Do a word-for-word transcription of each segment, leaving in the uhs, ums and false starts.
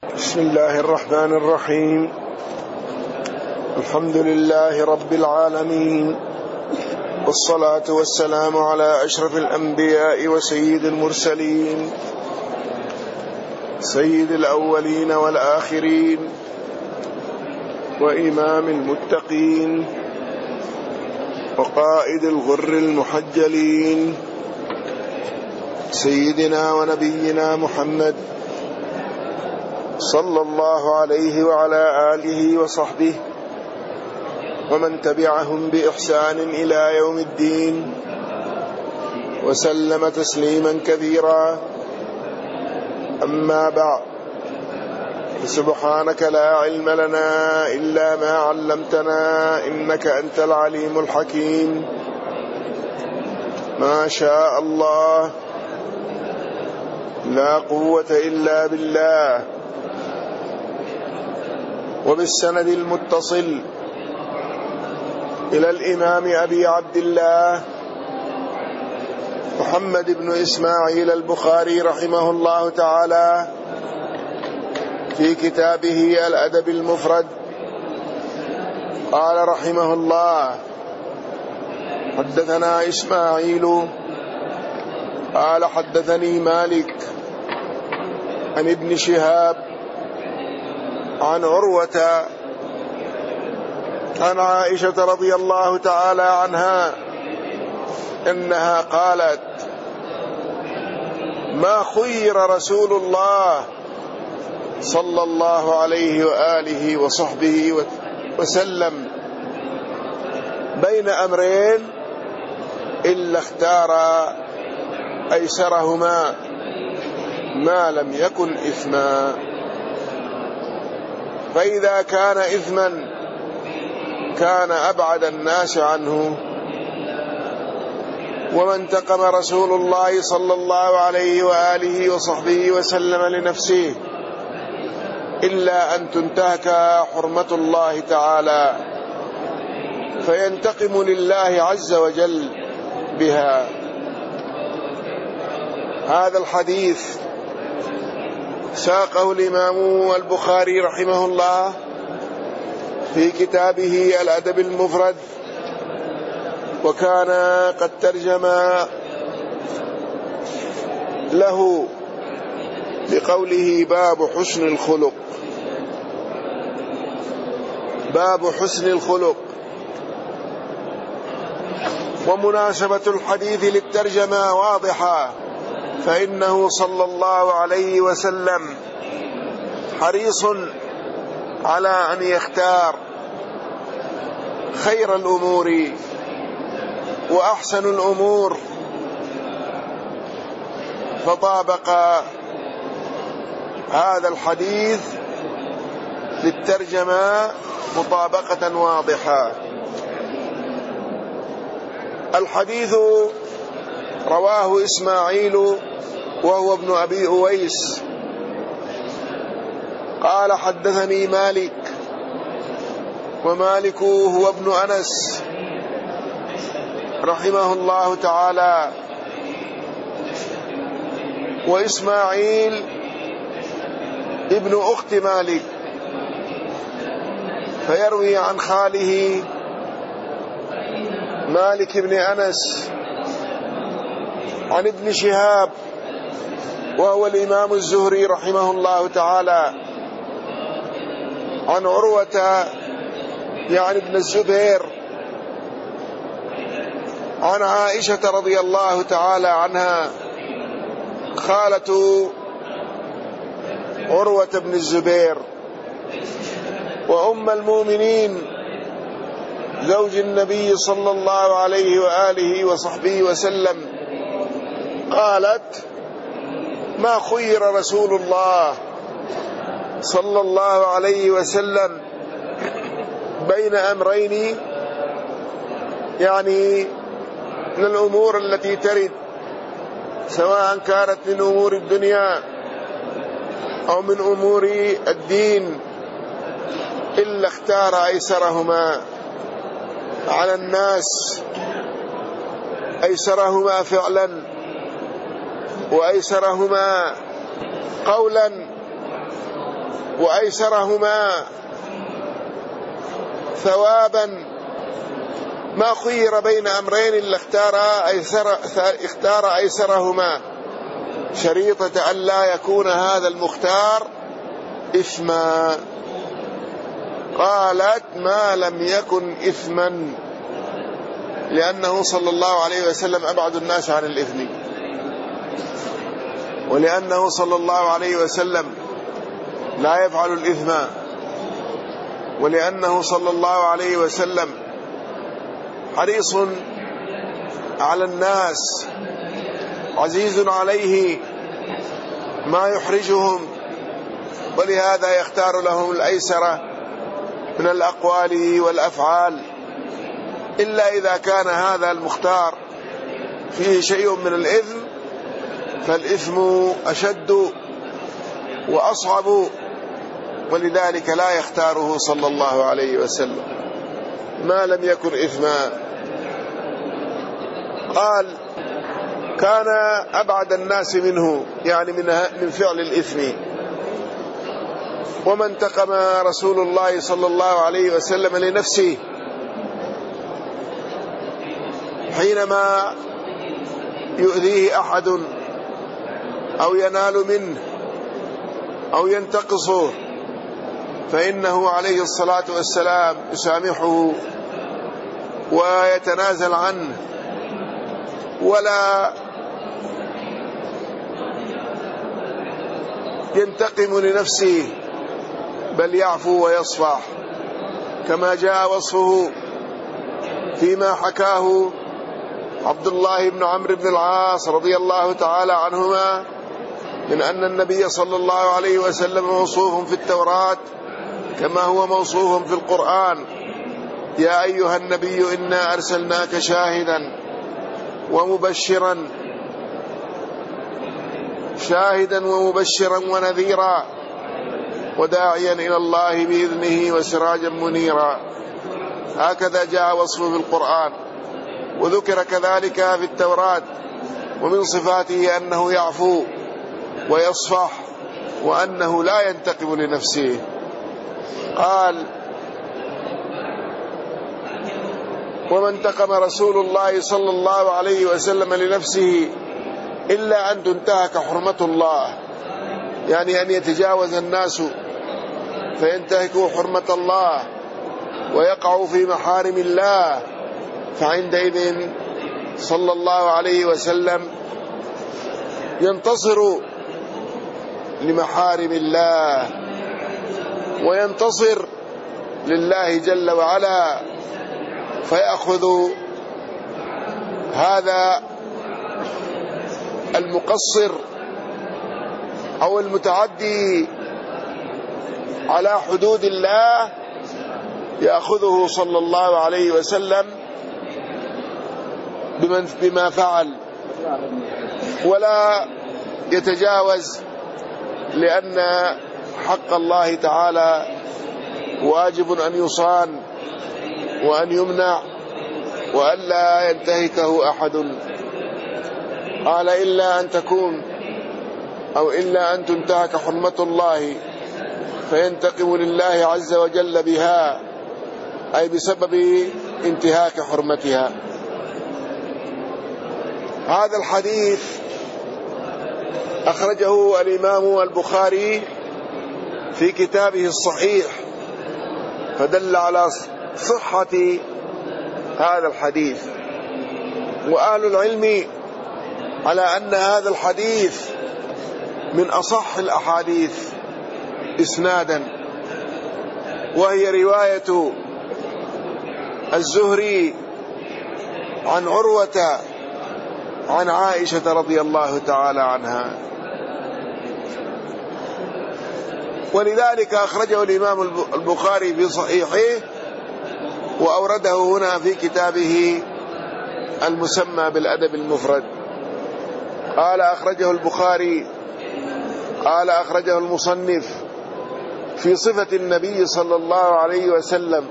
بسم الله الرحمن الرحيم. الحمد لله رب العالمين، والصلاة والسلام على أشرف الأنبياء وسيد المرسلين، سيد الأولين والآخرين، وإمام المتقين، وقائد الغر المحجلين، سيدنا ونبينا محمد صلى الله عليه وعلى آله وصحبه ومن تبعهم بإحسان إلى يوم الدين، وسلم تسليما كثيرا. أما بعد، سبحانك لا علم لنا إلا ما علمتنا إنك أنت العليم الحكيم. ما شاء الله، لا قوة إلا بالله. وبالسند المتصل إلى الإمام أبي عبد الله محمد بن إسماعيل البخاري رحمه الله تعالى في كتابه الأدب المفرد، قال رحمه الله: حدثنا إسماعيل قال حدثني مالك عن ابن شهاب عن عروة عن عائشة رضي الله تعالى عنها إنها قالت: ما خير رسول الله صلى الله عليه وآله وصحبه وسلم بين أمرين إلا اختار أيسرهما ما لم يكن إثما، فإذا كان إثما كان أبعد الناس عنه. وما انتقم رسول الله صلى الله عليه وآله وصحبه وسلم لنفسه إلا أن تنتهك حرمة الله تعالى، فينتقم لله عز وجل بها. هذا الحديث ساقه الإمام البخاري رحمه الله في كتابه الأدب المفرد، وكان قد ترجم له بقوله: باب حسن الخلق. باب حسن الخلق. ومناسبة الحديث للترجمة واضحة، فإنه صلى الله عليه وسلم حريص على أن يختار خير الأمور وأحسن الأمور، فطابق هذا الحديث للترجمة مطابقة واضحة. الحديث رواه إسماعيل وهو ابن أبي أويس قال: حدثني مالك، ومالك هو ابن أنس رحمه الله تعالى. وإسماعيل ابن أخت مالك، فيروي عن خاله مالك بن أنس عن ابن شهاب وهو الإمام الزهري رحمه الله تعالى عن عروة يعني ابن الزبير عن عائشة رضي الله تعالى عنها خالة عروة بن الزبير وأم المؤمنين زوج النبي صلى الله عليه وآله وصحبه وسلم قالت: ما خير رسول الله صلى الله عليه وسلم بين أمرين، يعني من الأمور التي ترد، سواء كانت من أمور الدنيا أو من أمور الدين، إلا اختار أيسرهما على الناس، أيسرهما فعلا وأيسرهما قولا وأيسرهما ثوابا. ما خير بين أمرين إلا اختار أيسر اختار أيسرهما، شريطة أن لا يكون هذا المختار إثما. قالت ما لم يكن إثما، لأنه صلى الله عليه وسلم أبعد الناس عن الإثم، ولأنه صلى الله عليه وسلم لا يفعل الإثم، ولأنه صلى الله عليه وسلم حريص على الناس، عزيز عليه ما يحرجهم، ولهذا يختار لهم الأيسر من الأقوال والأفعال، إلا إذا كان هذا المختار فيه شيء من الإثم فالإثم أشد وأصعب، ولذلك لا يختاره صلى الله عليه وسلم ما لم يكن إثما. قال كان أبعد الناس منه، يعني من فعل الإثم. وما انتقم رسول الله صلى الله عليه وسلم لنفسه حينما يؤذيه أحد أو ينال منه أو ينتقصه، فإنه عليه الصلاة والسلام يسامحه ويتنازل عنه، ولا ينتقم لنفسه بل يعفو ويصفح، كما جاء وصفه فيما حكاه عبد الله بن عمرو بن العاص رضي الله تعالى عنهما من أن النبي صلى الله عليه وسلم موصوف في التوراة كما هو موصوف في القرآن: يا أيها النبي إنا أرسلناك شاهدا ومبشرا شاهدا ومبشرا ونذيرا وداعيا إلى الله بإذنه وسراجا منيرا. هكذا جاء وصفه في القرآن، وذكر كذلك في التوراة. ومن صفاته أنه يعفو ويصفح، وأنه لا ينتقم لنفسه. قال وما انتقم رسول الله صلى الله عليه وسلم لنفسه إلا أن تنتهك حرمة الله، يعني أن يتجاوز الناس فينتهكوا حرمة الله ويقعوا في محارم الله، فعندئذ صلى الله عليه وسلم ينتصر لمحارم الله وينتصر لله جل وعلا، فيأخذ هذا المقصر أو المتعدي على حدود الله، يأخذه صلى الله عليه وسلم بما فعل، ولا يتجاوز، لأن حق الله تعالى واجب أن يصان وأن يمنع وأن لا ينتهكه أحد. قال إلا أن تكون أو إلا أن تنتهك حرمة الله فينتقم لله عز وجل بها، أي بسبب انتهاك حرمتها. هذا الحديث أخرجه الإمام البخاري في كتابه الصحيح، فدل على صحة هذا الحديث. وأهل العلم على أن هذا الحديث من أصح الأحاديث إسنادا، وهي رواية الزهري عن عروة عن عائشة رضي الله تعالى عنها، ولذلك أخرجه الإمام البخاري في صحيحه وأورده هنا في كتابه المسمى بالأدب المفرد. قال أخرجه البخاري قال أخرجه المصنف في صفة النبي صلى الله عليه وسلم،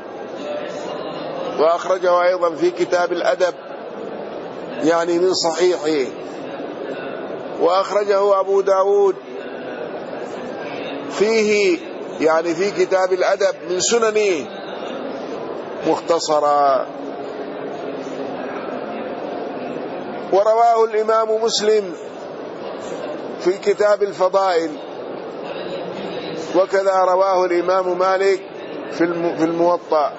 وأخرجه أيضا في كتاب الأدب يعني من صحيحه، وأخرجه أبو داود فيه يعني في كتاب الأدب من سننه مختصرا. ورواه الإمام مسلم في كتاب الفضائل، وكذا رواه الإمام مالك في الموطأ.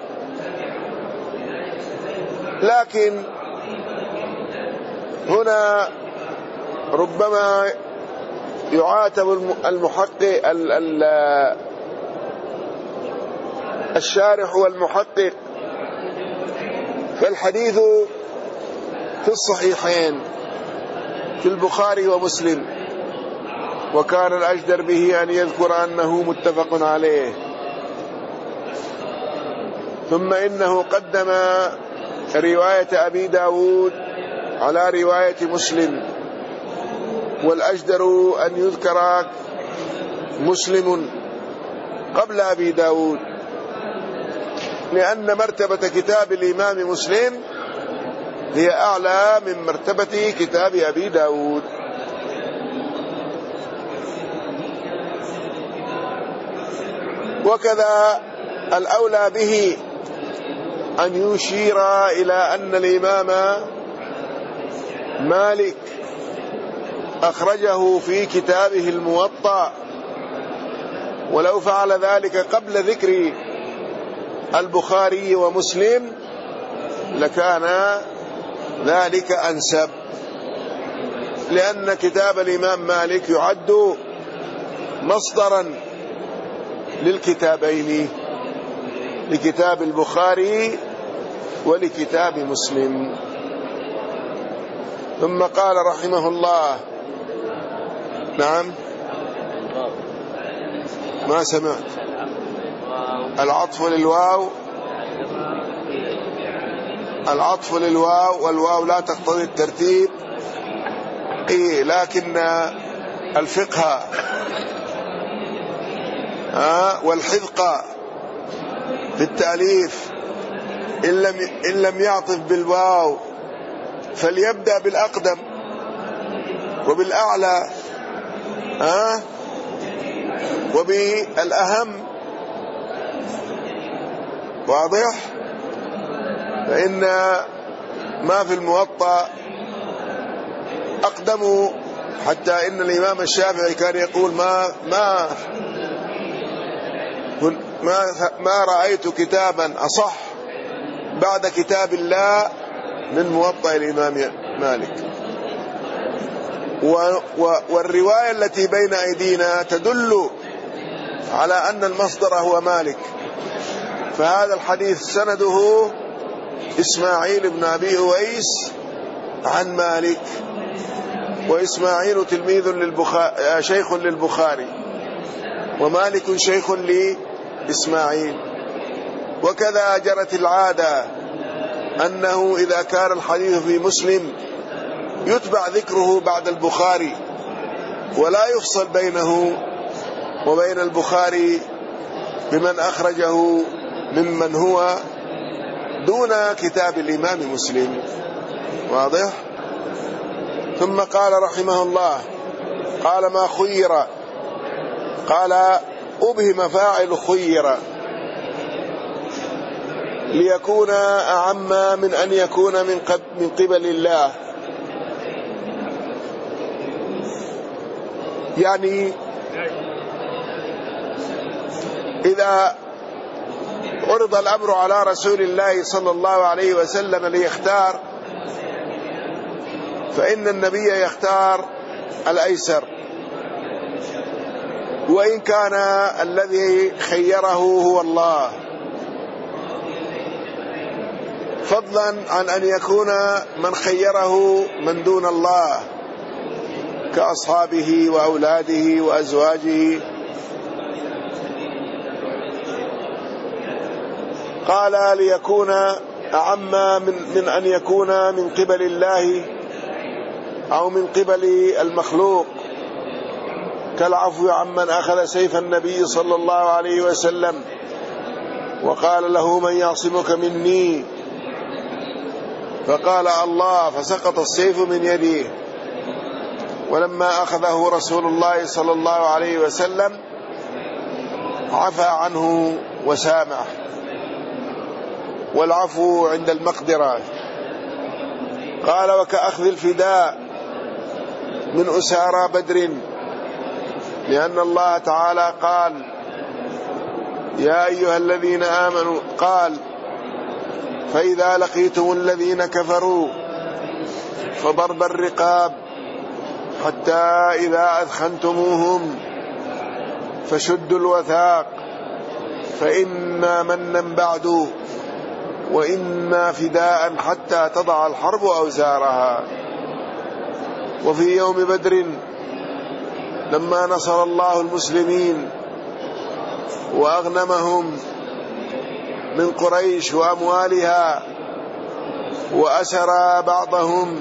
لكن هنا ربما يعاتب المحقق الشارح والمحقق، فالحديث في الصحيحين في البخاري ومسلم، وكان الأجدر به أن يذكر أنه متفق عليه. ثم إنه قدم رواية أبي داود على رواية مسلم، والأجدر أن يذكر مسلم قبل أبي داود، لأن مرتبة كتاب الإمام مسلم هي أعلى من مرتبة كتاب أبي داود. وكذا الأولى به أن يشير إلى أن الإمام مالك أخرجه في كتابه الموطأ، ولو فعل ذلك قبل ذكر البخاري ومسلم لكان ذلك أنسب، لأن كتاب الإمام مالك يعد مصدرا للكتابين، لكتاب البخاري ولكتاب مسلم. ثم قال رحمه الله، نعم ما سمعت، العطف للواو، العطف للواو، والواو لا تقتضي الترتيب، إيه لكن الفقه آه والحذق في التأليف إن لم, إن لم يعطف بالواو فليبدأ بالأقدم وبالأعلى آه وبالأهم، واضح؟ فإن ما في الموطأ أقدم، حتى إن الإمام الشافعي كان يقول ما ما ما ما رأيت كتابا أصح بعد كتاب الله من موطأ الإمام مالك. والرواية التي بين أيدينا تدل على أن المصدر هو مالك، فهذا الحديث سنده إسماعيل بن أبي أويس عن مالك، وإسماعيل تلميذ للبخاري شيخ للبخاري، ومالك شيخ لإسماعيل. وكذا جرت العادة أنه إذا كان الحديث في مسلم يتبع ذكره بعد البخاري، ولا يفصل بينه وبين البخاري بمن أخرجه ممن هو دون كتاب الإمام مسلم، واضح؟ ثم قال رحمه الله، قال ما خير، قال أبهم فاعل خير ليكون أعم من أن يكون من من قبل الله، يعني إذا عرض الأمر على رسول الله صلى الله عليه وسلم ليختار، فإن النبي يختار الأيسر، وإن كان الذي خيره هو الله، فضلا عن أن يكون من خيره من دون الله كأصحابه وأولاده وأزواجه. قال ليكون أعم من, من أن يكون من قبل الله أو من قبل المخلوق، كالعفو عمن أخذ سيف النبي صلى الله عليه وسلم وقال له من يعصمك مني، فقال الله، فسقط السيف من يده. ولما أخذه رسول الله صلى الله عليه وسلم عفى عنه وسامح، والعفو عند المقدرة. قال: وكأخذ الفداء من أسارى بدر، لأن الله تعالى قال: يا أيها الذين آمنوا، قال: فإذا لقيتم الذين كفروا فضرب الرقاب حتى إذا أثخنتموهم فشدوا الوثاق فإما منا بعد وإما فداء حتى تضع الحرب أوزارها. وفي يوم بدر لما نصر الله المسلمين وأغنمهم من قريش وأموالها وأسر بعضهم،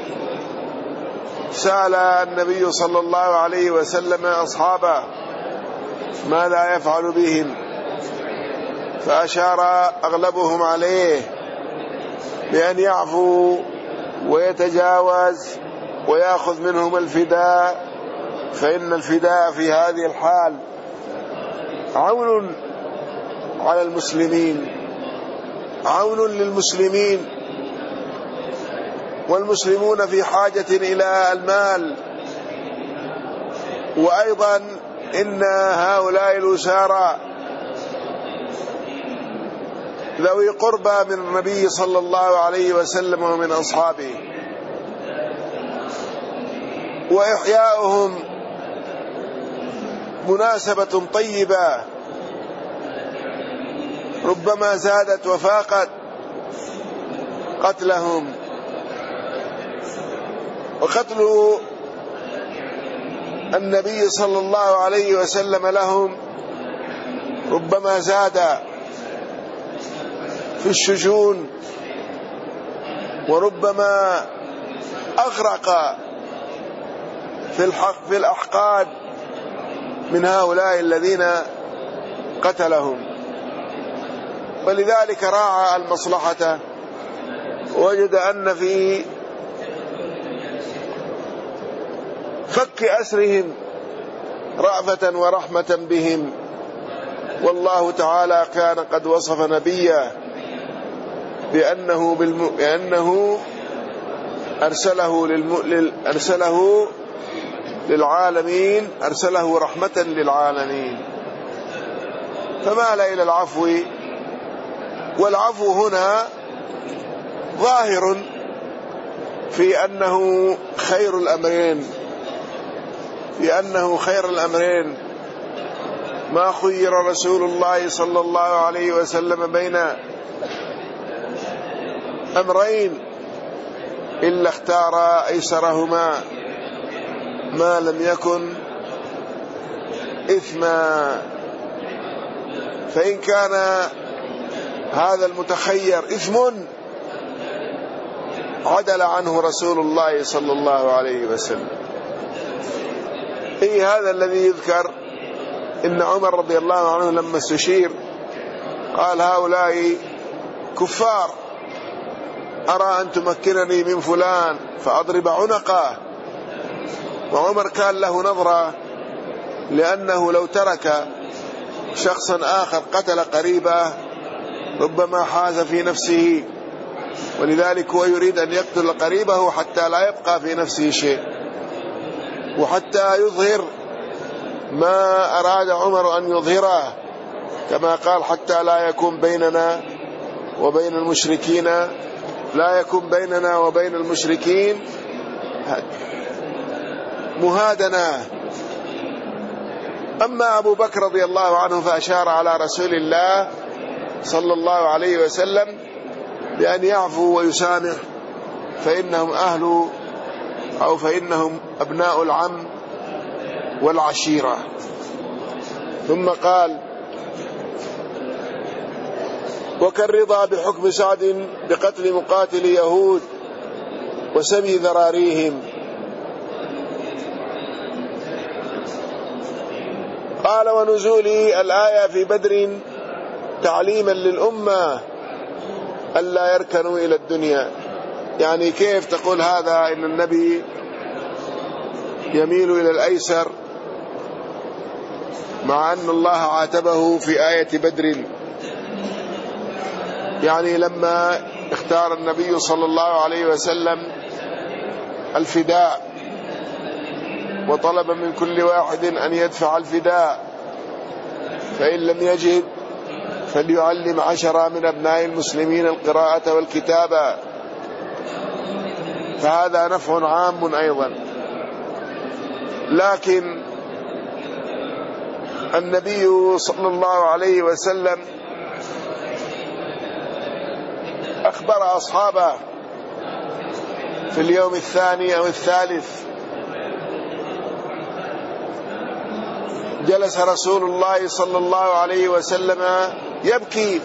سأل النبي صلى الله عليه وسلم أصحابه ماذا يفعل بهم، فأشار أغلبهم عليه بأن يعفو ويتجاوز ويأخذ منهم الفداء، فإن الفداء في هذه الحال عون على المسلمين، عون للمسلمين، والمسلمون في حاجة إلى المال. وأيضا إن هؤلاء الأسارى ذوي قربى من النبي صلى الله عليه وسلم ومن أصحابه، وإحياؤهم مناسبة طيبة ربما زادت وفاقت قتلهم، وقتل النبي صلى الله عليه وسلم لهم ربما زاد في الشجون، وربما أغرق في الحق في الأحقاد من هؤلاء الذين قتلهم. ولذلك راعى المصلحة، وجد أن في فك أسرهم رأفة ورحمة بهم. والله تعالى كان قد وصف نبيه بأنه, بالم... بأنه أرسله, للم... أرسله للعالمين، أرسله رحمة للعالمين. فمال إلى العفو، والعفو هنا ظاهر في أنه خير الأمرين، في أنه خير الأمرين. ما خير رسول الله صلى الله عليه وسلم بين أمرين إلا اختار أيسرهما ما لم يكن إثما. فإن كان هذا المتخير إثم عدل عنه رسول الله صلى الله عليه وسلم. إيه هذا الذي يذكر إن عمر رضي الله عنه لما استشير قال: هؤلاء كفار، أرى أن تمكنني من فلان فأضرب عنقه. وعمر كان له نظرة، لأنه لو ترك شخصا آخر قتل قريبه ربما حاز في نفسه، ولذلك هو يريد أن يقتل قريبه حتى لا يبقى في نفسه شيء، وحتى يظهر ما أراد عمر أن يظهره، كما قال: حتى لا يكون بيننا وبين المشركين لا يكون بيننا وبين المشركين مهادنة. أما أبو بكر رضي الله عنه فأشار على رسول الله صلى الله عليه وسلم بأن يعفو ويسامح، فإنهم أهل أو فإنهم أبناء العم والعشيرة. ثم قال: وكالرضا بحكم سعد بقتل مقاتل يهود وسبي ذراريهم. قال: ونزول الآية في بدر تعليما للأمة ألا يركنوا إلى الدنيا. يعني كيف تقول هذا إن النبي يميل إلى الأيسر مع أن الله عاتبه في آية بدر، يعني لما اختار النبي صلى الله عليه وسلم الفداء وطلب من كل واحد أن يدفع الفداء، فإن لم يجد فليعلم عشرة من أبناء المسلمين القراءة والكتابة، فهذا نفع عام أيضا. لكن النبي صلى الله عليه وسلم أخبر أصحابه في اليوم الثاني أو الثالث، جلس رسول الله صلى الله عليه وسلم يبكي،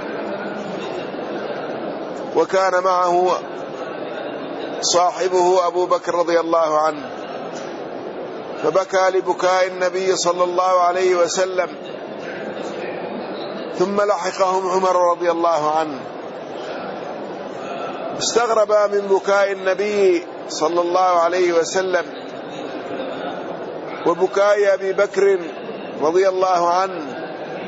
وكان معه صاحبه أبو بكر رضي الله عنه، فبكى لبكاء النبي صلى الله عليه وسلم، ثم لحقهم عمر رضي الله عنه، استغرب من بكاء النبي صلى الله عليه وسلم وبكاء أبي بكر رضي الله عنه،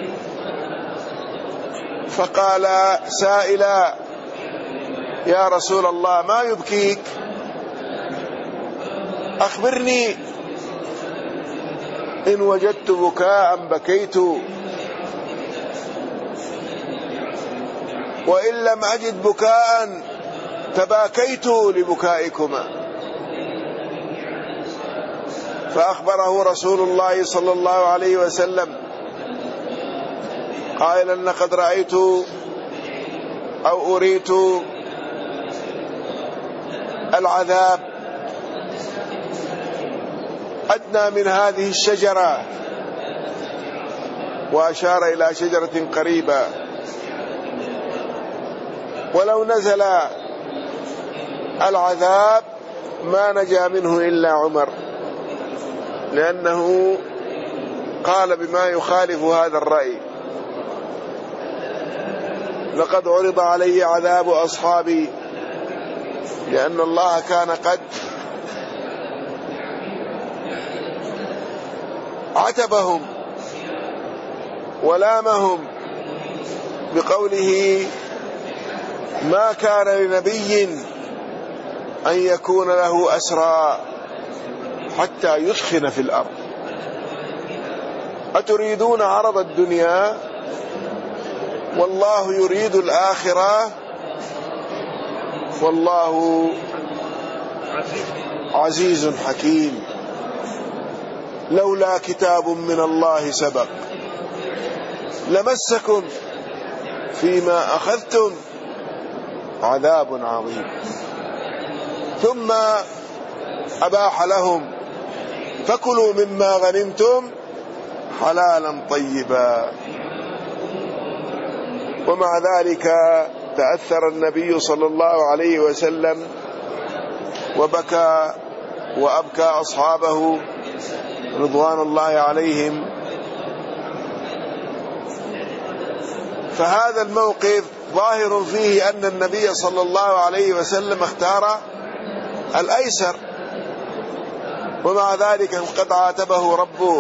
فقال سائلا: يا رسول الله ما يبكيك؟ أخبرني، إن وجدت بكاء بكيت، وإن لم أجد بكاء تباكيت لبكائكما. فأخبره رسول الله صلى الله عليه وسلم قائلا: لقد رأيت أو أريت العذاب أدنى من هذه الشجرة، وأشار إلى شجرة قريبة، ولو نزل العذاب ما نجا منه إلا عمر، لأنه قال بما يخالف هذا الرأي: لقد عرض علي عذاب أصحابي، لأن الله كان قد عتبهم ولامهم بقوله: ما كان لنبي أن يكون له أسرى حتى يثخن في الأرض، أتريدون عرض الدنيا والله يريد الآخرة، والله عزيز حكيم، لولا كتاب من الله سبق لمسكم فيما أخذتم عذاب عظيم. ثم أباح لهم: فكلوا مما غنمتم حلالا طيبا. ومع ذلك تأثر النبي صلى الله عليه وسلم وبكى وأبكى أصحابه رضوان الله عليهم. فهذا الموقف ظاهر فيه أن النبي صلى الله عليه وسلم اختار الأيسر، ومع ذلك قد عاتبه ربه.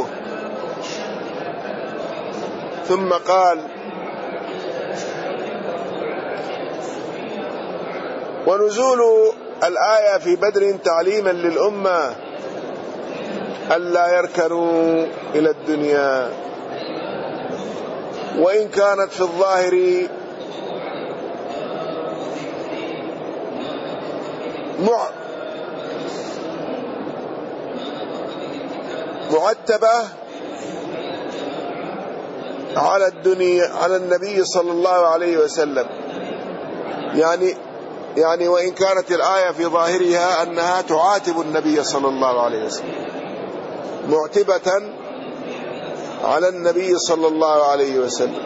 ثم قال: ونزول الآية في بدر تعليما للأمة ألا يركنوا إلى الدنيا، وإن كانت في الظاهر معتبة على الدنيا على النبي صلى الله عليه وسلم، يعني يعني وإن كانت الآية في ظاهرها أنها تعاتب النبي صلى الله عليه وسلم، معتبة على النبي صلى الله عليه وسلم.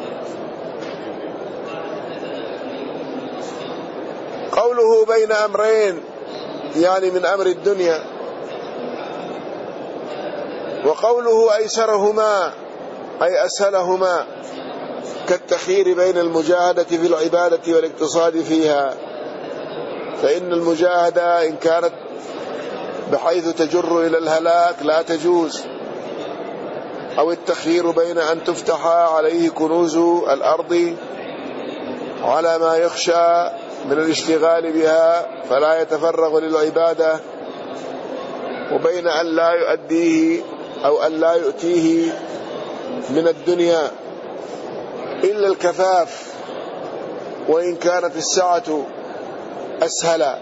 قوله بين أمرين يعني من أمر الدنيا، وقوله أيسرهما أي أسهلهما، كالتخيير بين المجاهدة في العبادة والاقتصاد فيها، فإن المجاهدة إن كانت بحيث تجر إلى الهلاك لا تجوز، أو التخيير بين أن تفتح عليه كنوز الأرض على ما يخشى من الاشتغال بها فلا يتفرغ للعبادة، وبين أن لا يؤديه أو أن لا يؤتيه من الدنيا إلا الكفاف وإن كانت السعة أسهل.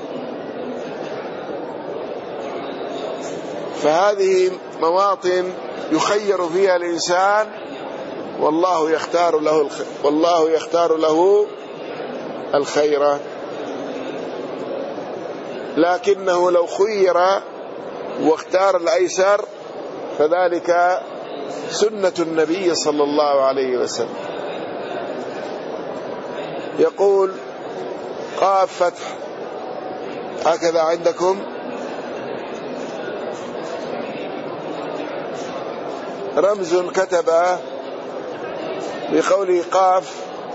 فهذه مواطن يخير فيها الإنسان، والله يختار له الخير والله يختار له الخير. لكنه لو خير واختار الأيسر فذلك سنة النبي صلى الله عليه وسلم. يقول قاف فتح هكذا عندكم، رمز كتب بقوله قاف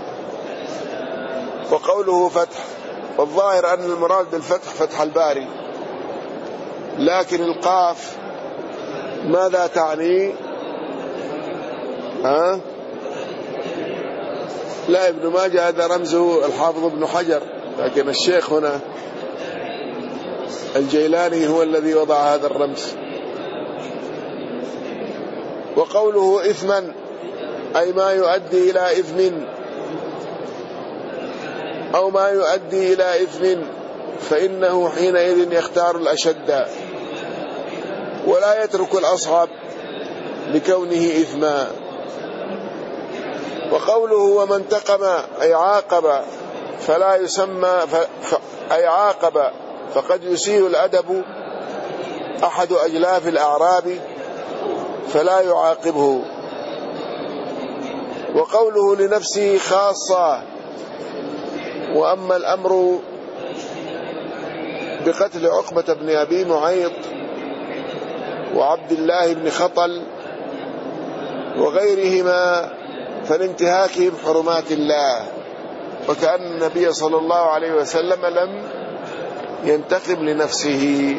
وقوله فتح، والظاهر أن المراد بالفتح فتح الباري، لكن القاف ماذا تعني؟ ها؟ لا، ابن ماجه هذا رمزه الحافظ ابن حجر، لكن الشيخ هنا الجيلاني هو الذي وضع هذا الرمز. وقوله إثما أي ما يؤدي إلى إثم أو ما يؤدي إلى إثم، فإنه حينئذ يختار الأشد ولا يترك الأصعب لكونه إثما. وقوله ومن انتقم أي عاقب فلا يسمى ف... ف... أي عاقب فقد يسيء الأدب أحد أجلاف الأعراب فلا يعاقبه. وقوله لنفسه خاصة، وأما الأمر بقتل عقبة بن أبي معيط وعبد الله بن خطل وغيرهما فلانتهاكهم حرمات الله، وكأن النبي صلى الله عليه وسلم لم ينتقم لنفسه.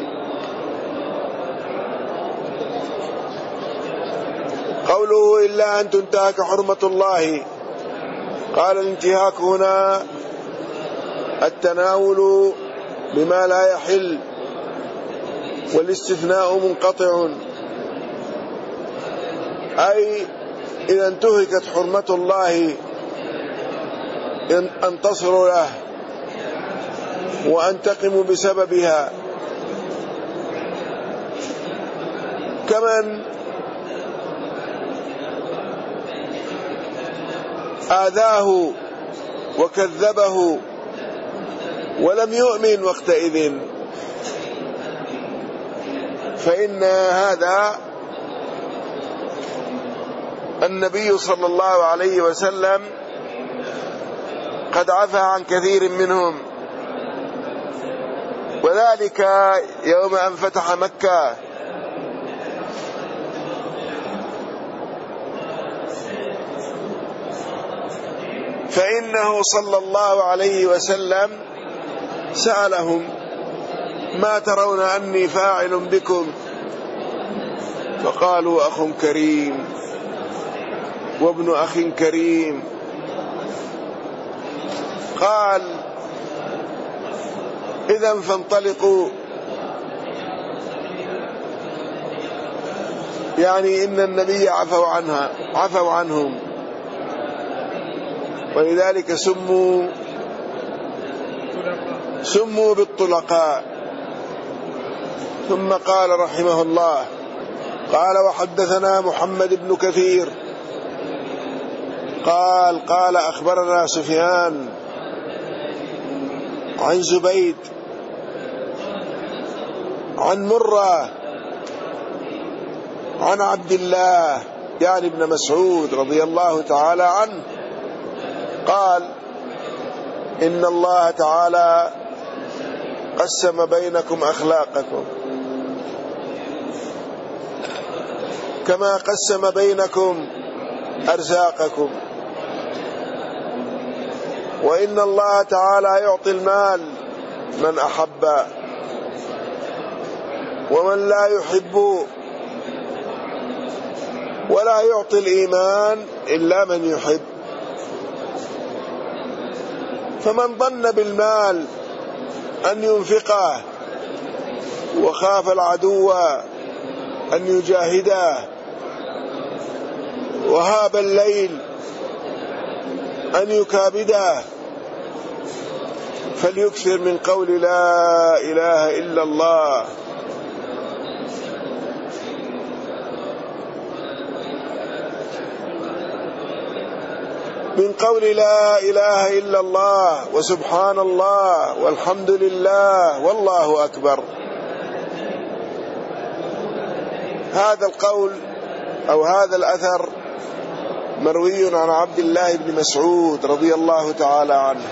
قوله إلا أن تنتهك حرمة الله، قال الانتهاك هنا التناول بما لا يحل، والاستثناء منقطع، أي إذا انتهكت حرمة الله أنتصر له وأنتقم بسببها. كمن آذاه وكذبه ولم يؤمن وقتئذ، فإن هذا النبي صلى الله عليه وسلم قد عفى عن كثير منهم، وذلك يوم أن فتح مكة، فإنه صلى الله عليه وسلم سألهم ما ترون أني فاعل بكم؟ فقالوا أخ كريم وابن أخ كريم. قال إذن فانطلقوا، يعني إن النبي عفوا عنها عفوا عنهم، ولذلك سموا سموا بالطلقاء. ثم قال رحمه الله قال وحدثنا محمد بن كثير قال قال أخبرنا سفيان عن زبيد عن مرة عن عبد الله يعني ابن مسعود رضي الله تعالى عنه قال إن الله تعالى قسم بينكم أخلاقكم كما قسم بينكم أرزاقكم، وإن الله تعالى يعطي المال من أحب، ومن لا يحب ولا يعطي الإيمان إلا من يحب. فمن ظن بالمال أن ينفقه وخاف العدو أن يجاهده وهاب الليل أن يكابده فليكثر من قول لا إله إلا الله. من قول لا إله إلا الله وسبحان الله والحمد لله والله أكبر. هذا القول أو هذا الأثر مروي عن عبد الله بن مسعود رضي الله تعالى عنه.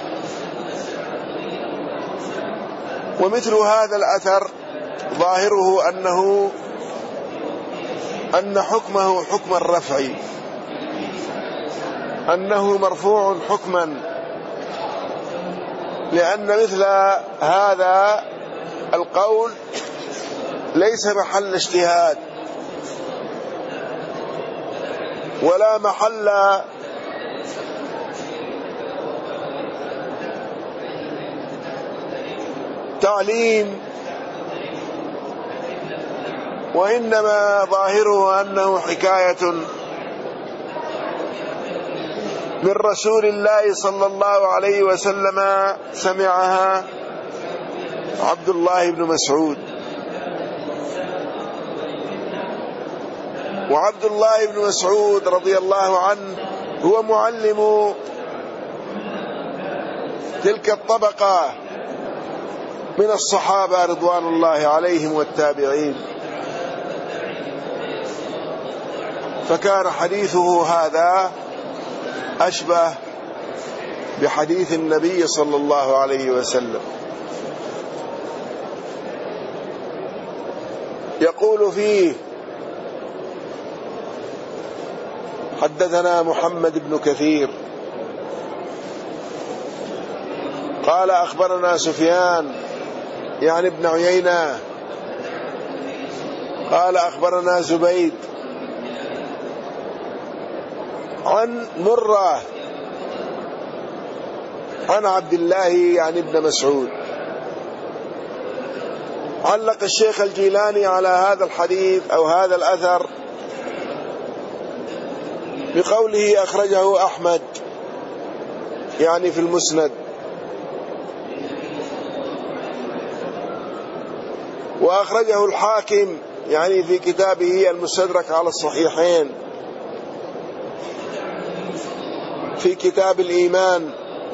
ومثل هذا الأثر ظاهره أنه أن حكمه حكم الرفع، أنه مرفوع حكما، لأن مثل هذا القول ليس محل اجتهاد ولا محل تعليم، وإنما ظاهره أنه حكاية من رسول الله صلى الله عليه وسلم سمعها عبد الله بن مسعود. وعبد الله بن مسعود رضي الله عنه هو معلم تلك الطبقة من الصحابة رضوان الله عليهم والتابعين، فكان حديثه هذا أشبه بحديث النبي صلى الله عليه وسلم. يقول فيه: حدثنا محمد بن كثير قال أخبرنا سفيان يعني ابن عيينة قال أخبرنا زبيد عن مرة عن عبد الله يعني ابن مسعود. علق الشيخ الجيلاني على هذا الحديث أو هذا الأثر بقوله أخرجه أحمد يعني في المسند، وأخرجه الحاكم يعني في كتابه المستدرك على الصحيحين في كتاب الإيمان،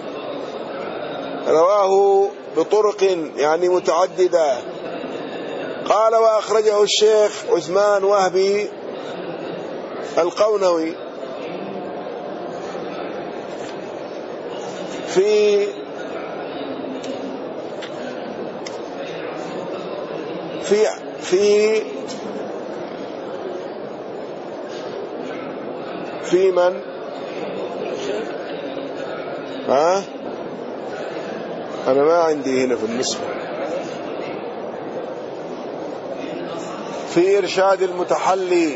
رواه بطرق يعني متعددة. قال: وأخرجه الشيخ عثمان وهبي القونوي في في في في من ها أنا ما عندي هنا في النسبة، في إرشاد المتحلي،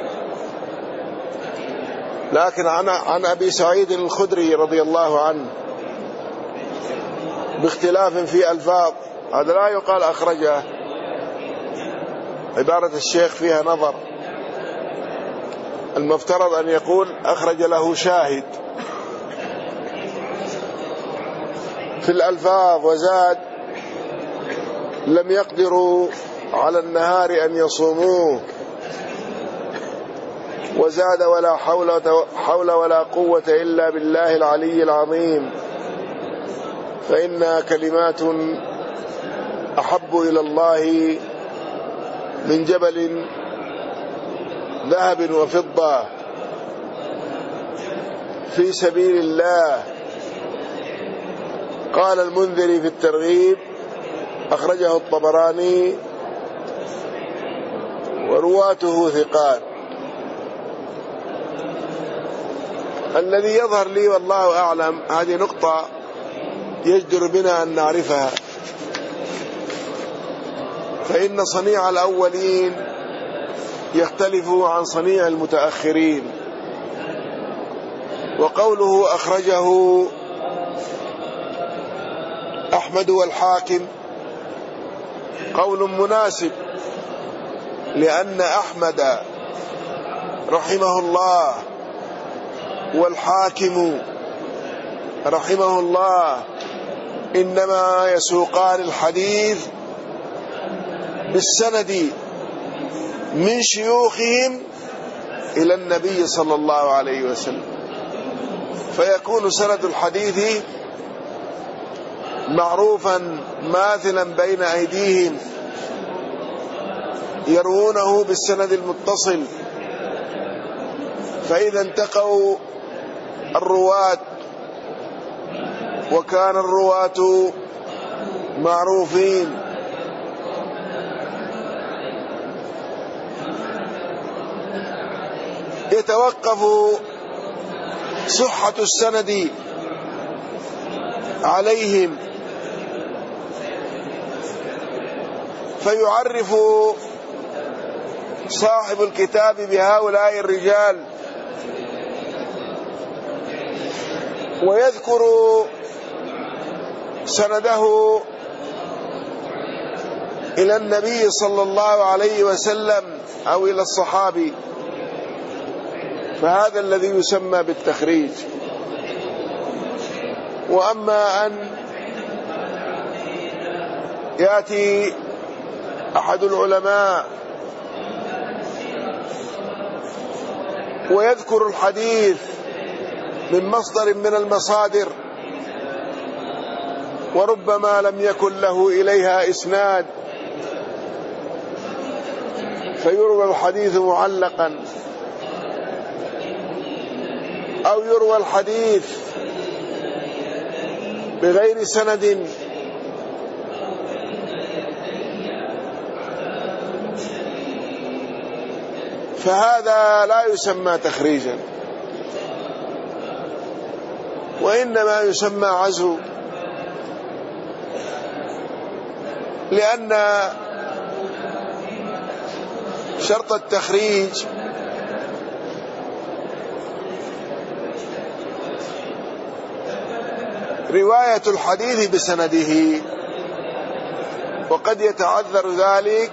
لكن عن عن أبي سعيد الخدري رضي الله عنه باختلاف في ألفاظ، هذا لا يقال أخرجه، عبارة الشيخ فيها نظر، المفترض أن يقول أخرج له شاهد في الألفاظ. وزاد: لم يقدروا على النهار أن يصوموه. وزاد: ولا حول حول ولا قوة إلا بالله العلي العظيم، فإنها كلمات أحب إلى الله من جبل ذهب وفضة في سبيل الله. قال المنذري في الترغيب: أخرجه الطبراني ورواته ثقات. الذي يظهر لي والله أعلم هذه نقطة يجدر بنا أن نعرفها، فإن صنيع الأولين يختلف عن صنيع المتأخرين. وقوله أخرجه أحمد والحاكم قول مناسب، لأن أحمد رحمه الله والحاكم رحمه الله إنما يسوقان الحديث بالسند من شيوخهم إلى النبي صلى الله عليه وسلم، فيكون سند الحديث معروفا ماثلا بين أيديهم يروونه بالسند المتصل. فإذا انتقوا الرواة وكان الرواة معروفين يتوقف صحة السند عليهم، فيعرف صاحب الكتاب بهؤلاء الرجال ويذكر سنده إلى النبي صلى الله عليه وسلم أو إلى الصحابي، فهذا الذي يسمى بالتخريج. وأما أن يأتي أحد العلماء ويذكر الحديث من مصدر من المصادر وربما لم يكن له إليها إسناد، فيروى الحديث معلقا أو يروى الحديث بغير سند، فهذا لا يسمى تخريجا، وإنما يسمى عزو، لأن شرط التخريج رواية الحديث بسنده، وقد يتعذر ذلك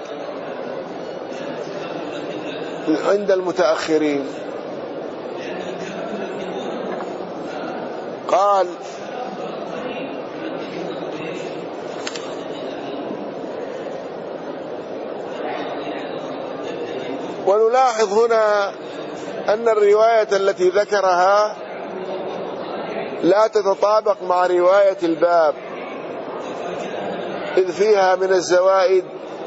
عند المتأخرين. قال ونلاحظ هنا أن الرواية التي ذكرها لا تتطابق مع رواية الباب، إذ فيها من الزوائد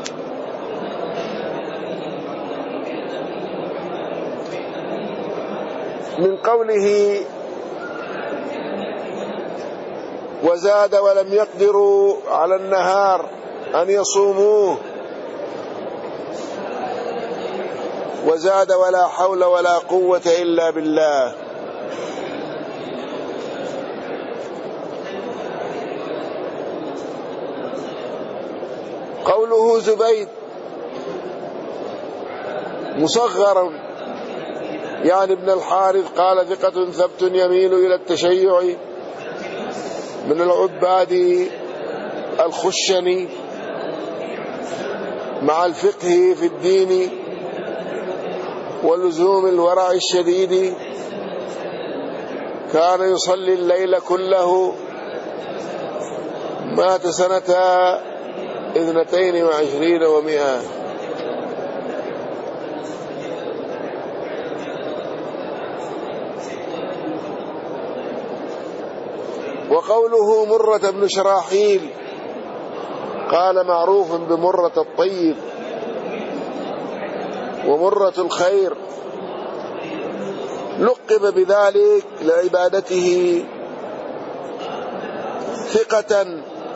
من قوله وزاد ولم يقدروا على النهار أن يصوموه، وزاد ولا حول ولا قوة إلا بالله. قوله زبيد مصغرا يعني ابن الحارث قال ثقة ثبت يميل إلى التشيع من العباد الخشني مع الفقه في الدين ولزوم الورع الشديد، كان يصلي الليل كله، مات سنة اثنتين وعشرين ومئة. وقوله مرة بن شراحيل قال معروف بمرة الطيب ومرة الخير، لقب بذلك لعبادته ثقة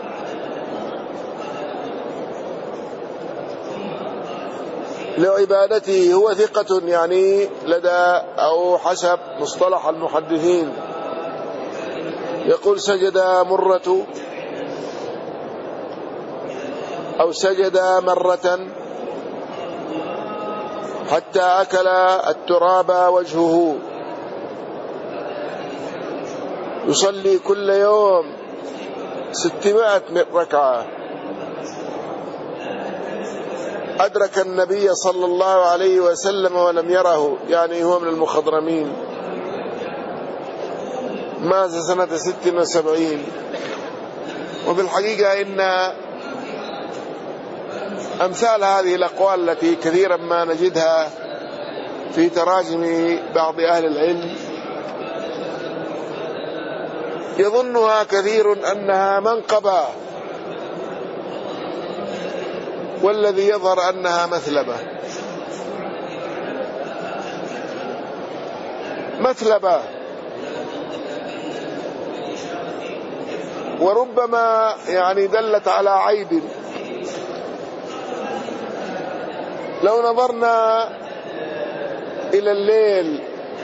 لعبادته هو ثقة يعني لدى أو حسب مصطلح المحدثين. يقول سجد مرة أو سجد مرة، حتى أكل التراب وجهه. يصلي كل يوم ستمائة ركعة. أدرك النبي صلى الله عليه وسلم ولم يره، يعني هو من المخضرمين. مات سنة ست وسبعين. وفي الحقيقة إن أمثال هذه الأقوال التي كثيرا ما نجدها في تراجم بعض أهل العلم يظنها كثير أنها منقبة، والذي يظهر أنها مثلبة. مثلبة، وربما يعني دلت على عيب. لو نظرنا إلى الليل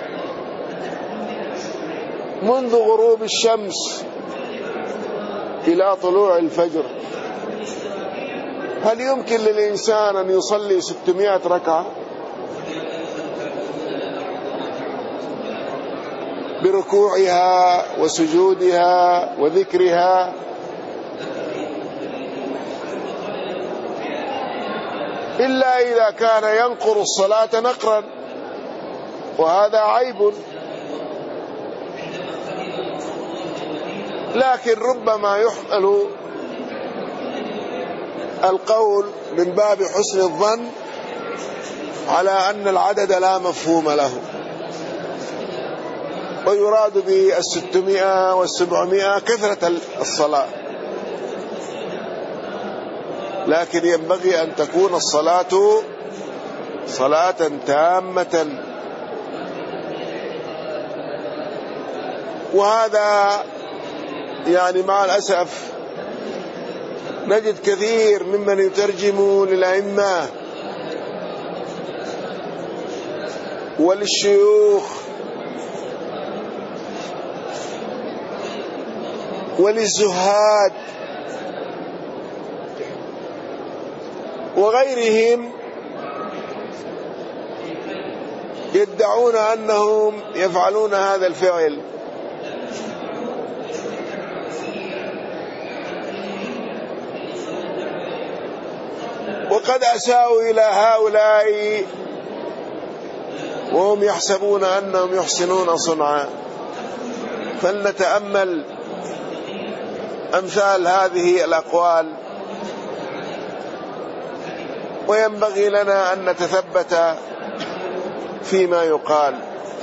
منذ غروب الشمس إلى طلوع الفجر، هل يمكن للإنسان أن يصلي ستمائة ركعة بركوعها وسجودها وذكرها؟ إلا إذا كان ينقر الصلاة نقرا، وهذا عيب. لكن ربما يحمل القول من باب حسن الظن على أن العدد لا مفهوم له، ويراد بالستمائة والسبعمائة كثرة الصلاة، لكن ينبغي أن تكون الصلاة صلاة تامة. وهذا يعني مع الأسف نجد كثير ممن يترجم للأئمة وللشيوخ وللزهاد وغيرهم يدعون أنهم يفعلون هذا الفعل، وقد أساءوا إلى هؤلاء وهم يحسبون أنهم يحسنون صنعا. فلنتأمل أمثال هذه الأقوال، وينبغي لنا أن نتثبت فيما يقال.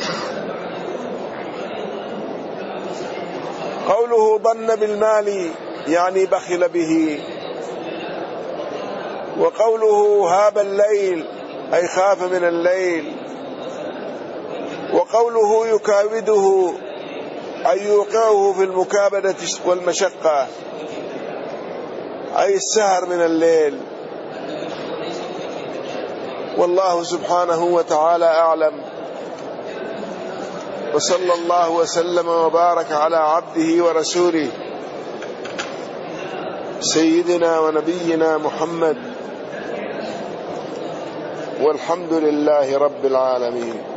قوله ظن بالمال يعني بخل به، وقوله هاب الليل أي خاف من الليل، وقوله يكابده أي يوقعه في المكابدة والمشقة أي السهر من الليل. والله سبحانه وتعالى أعلم، وصلى الله وسلم وبارك على عبده ورسوله سيدنا ونبينا محمد، والحمد لله رب العالمين.